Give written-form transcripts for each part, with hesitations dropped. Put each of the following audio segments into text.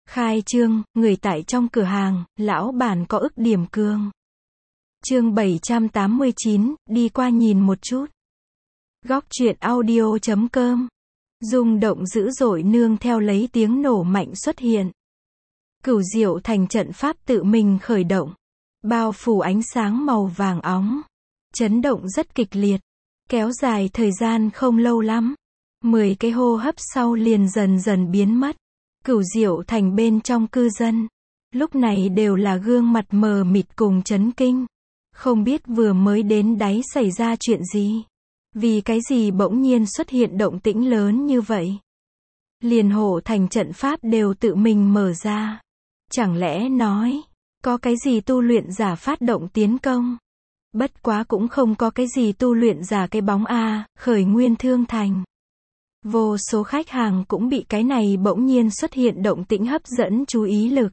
Khai trương, người tại trong cửa hàng, lão bản có ức điểm cường. Chương 789, đi qua nhìn một chút. Góc truyện audio.com. Rung động dữ dội nương theo lấy tiếng nổ mạnh xuất hiện. Cửu Diệu Thành trận pháp tự mình khởi động, bao phủ ánh sáng màu vàng óng. Chấn động rất kịch liệt, kéo dài thời gian không lâu lắm. 10 cái hô hấp sau liền dần dần biến mất. Cửu Diệu Thành bên trong cư dân, lúc này đều là gương mặt mờ mịt cùng chấn kinh. Không biết vừa mới đến đáy xảy ra chuyện gì. Vì cái gì bỗng nhiên xuất hiện động tĩnh lớn như vậy. Liền hộ thành trận pháp đều tự mình mở ra. Chẳng lẽ nói, có cái gì tu luyện giả phát động tiến công? Bất quá cũng không có cái gì tu luyện giả cái bóng khởi nguyên thương thành. Vô số khách hàng cũng bị cái này bỗng nhiên xuất hiện động tĩnh hấp dẫn chú ý lực.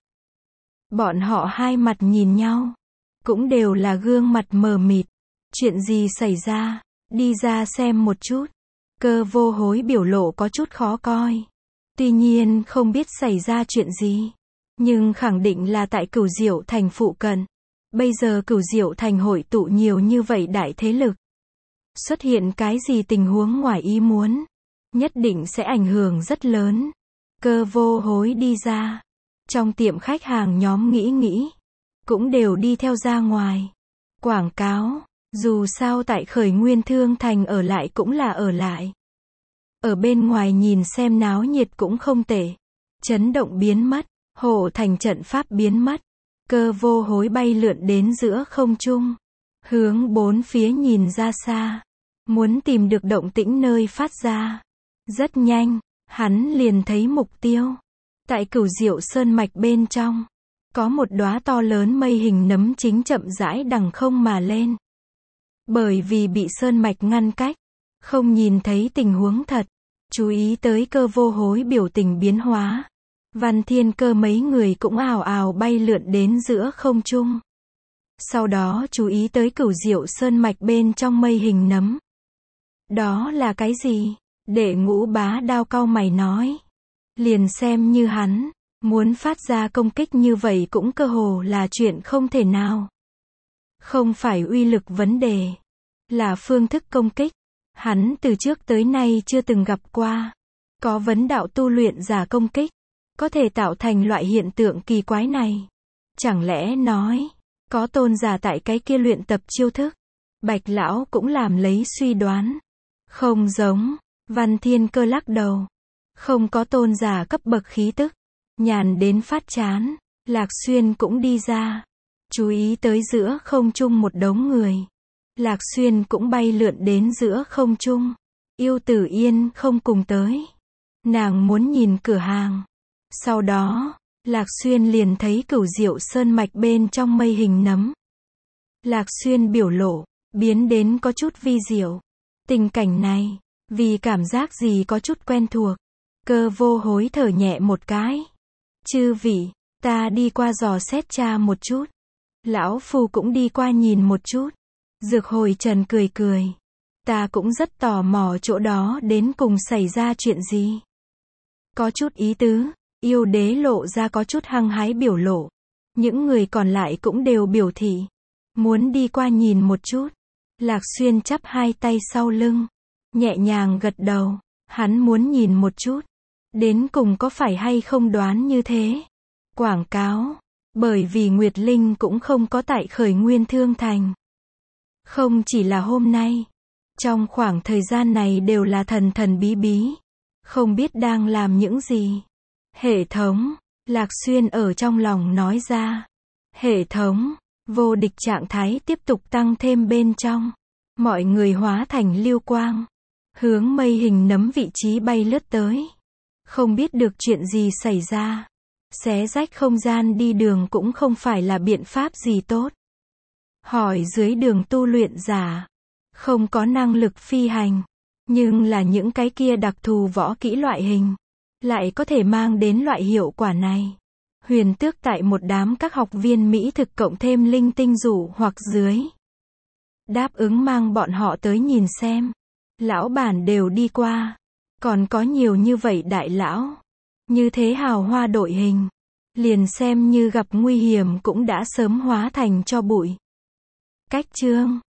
Bọn họ hai mặt nhìn nhau, cũng đều là gương mặt mờ mịt. Chuyện gì xảy ra? Đi ra xem một chút. Cơ Vô Hối biểu lộ có chút khó coi. Tuy nhiên không biết xảy ra chuyện gì, nhưng khẳng định là tại Cửu Diệu Thành phụ cận. Bây giờ Cửu Diệu Thành hội tụ nhiều như vậy đại thế lực. Xuất hiện cái gì tình huống ngoài ý muốn, nhất định sẽ ảnh hưởng rất lớn. Cơ Vô Hối đi ra. Trong tiệm khách hàng nhóm nghĩ, cũng đều đi theo ra ngoài. Quảng cáo, dù sao tại khởi nguyên thương thành ở lại cũng là ở lại. Ở bên ngoài nhìn xem náo nhiệt cũng không tệ. Chấn động biến mất, hộ thành trận pháp biến mất. Cơ Vô Hối bay lượn đến giữa không trung, hướng bốn phía nhìn ra xa, muốn tìm được động tĩnh nơi phát ra. Rất nhanh, hắn liền thấy mục tiêu. Tại Cửu Diệu Sơn mạch bên trong, có một đóa to lớn mây hình nấm chính chậm rãi đằng không mà lên. Bởi vì bị sơn mạch ngăn cách, không nhìn thấy tình huống thật. Chú ý tới Cơ Vô Hối biểu tình biến hóa, Văn Thiên Cơ mấy người cũng ào ào bay lượn đến giữa không trung. Sau đó chú ý tới Cửu Diệu Sơn mạch bên trong mây hình nấm. Đó là cái gì? Đệ Ngũ Bá Đao cau mày nói. Liền xem như hắn muốn phát ra công kích như vậy cũng cơ hồ là chuyện không thể nào. Không phải uy lực vấn đề, là phương thức công kích. Hắn từ trước tới nay chưa từng gặp qua. Có vấn đạo tu luyện giả công kích, có thể tạo thành loại hiện tượng kỳ quái này. Chẳng lẽ nói, có tôn giả tại cái kia luyện tập chiêu thức? Bạch lão cũng làm lấy suy đoán. Không giống, Văn Thiên Cơ lắc đầu. Không có tôn giả cấp bậc khí tức. Nhàn đến phát chán, Lạc Xuyên cũng đi ra. Chú ý tới giữa không trung một đống người. Lạc Xuyên cũng bay lượn đến giữa không trung. Yêu Tử Yên không cùng tới. Nàng muốn nhìn cửa hàng. Sau đó, Lạc Xuyên liền thấy Cửu Diệu Sơn mạch bên trong mây hình nấm. Lạc Xuyên biểu lộ biến đến có chút vi diệu. Tình cảnh này, vì cảm giác gì có chút quen thuộc. Cơ Vô Hối thở nhẹ một cái. Chư vị, ta đi qua dò xét tra một chút. Lão Phu cũng đi qua nhìn một chút. Dược Hồi Trần cười cười. Ta cũng rất tò mò chỗ đó đến cùng xảy ra chuyện gì. Có chút ý tứ. Yêu Đế lộ ra có chút hăng hái biểu lộ. Những người còn lại cũng đều biểu thị muốn đi qua nhìn một chút. Lạc Xuyên chắp hai tay sau lưng, nhẹ nhàng gật đầu. Hắn muốn nhìn một chút, đến cùng có phải hay không đoán như thế. Quảng cáo, bởi vì Nguyệt Linh cũng không có tại khởi nguyên thương thành. Không chỉ là hôm nay, trong khoảng thời gian này đều là thần thần bí bí, không biết đang làm những gì. Hệ thống, Lạc Xuyên ở trong lòng nói ra. Hệ thống, vô địch trạng thái tiếp tục tăng thêm bên trong. Mọi người hóa thành lưu quang, hướng mây hình nấm vị trí bay lướt tới. Không biết được chuyện gì xảy ra. Xé rách không gian đi đường cũng không phải là biện pháp gì tốt. Hỏi dưới đường tu luyện giả, không có năng lực phi hành, nhưng là những cái kia đặc thù võ kỹ loại hình, lại có thể mang đến loại hiệu quả này. Huyền Tước tại một đám các học viên mỹ thực cộng thêm linh tinh dụ hoặc dưới. Đáp ứng mang bọn họ tới nhìn xem. Lão bản đều đi qua. Còn có nhiều như vậy đại lão. Như thế hào hoa đội hình. liền xem như gặp nguy hiểm cũng đã sớm hóa thành tro bụi. Cách chương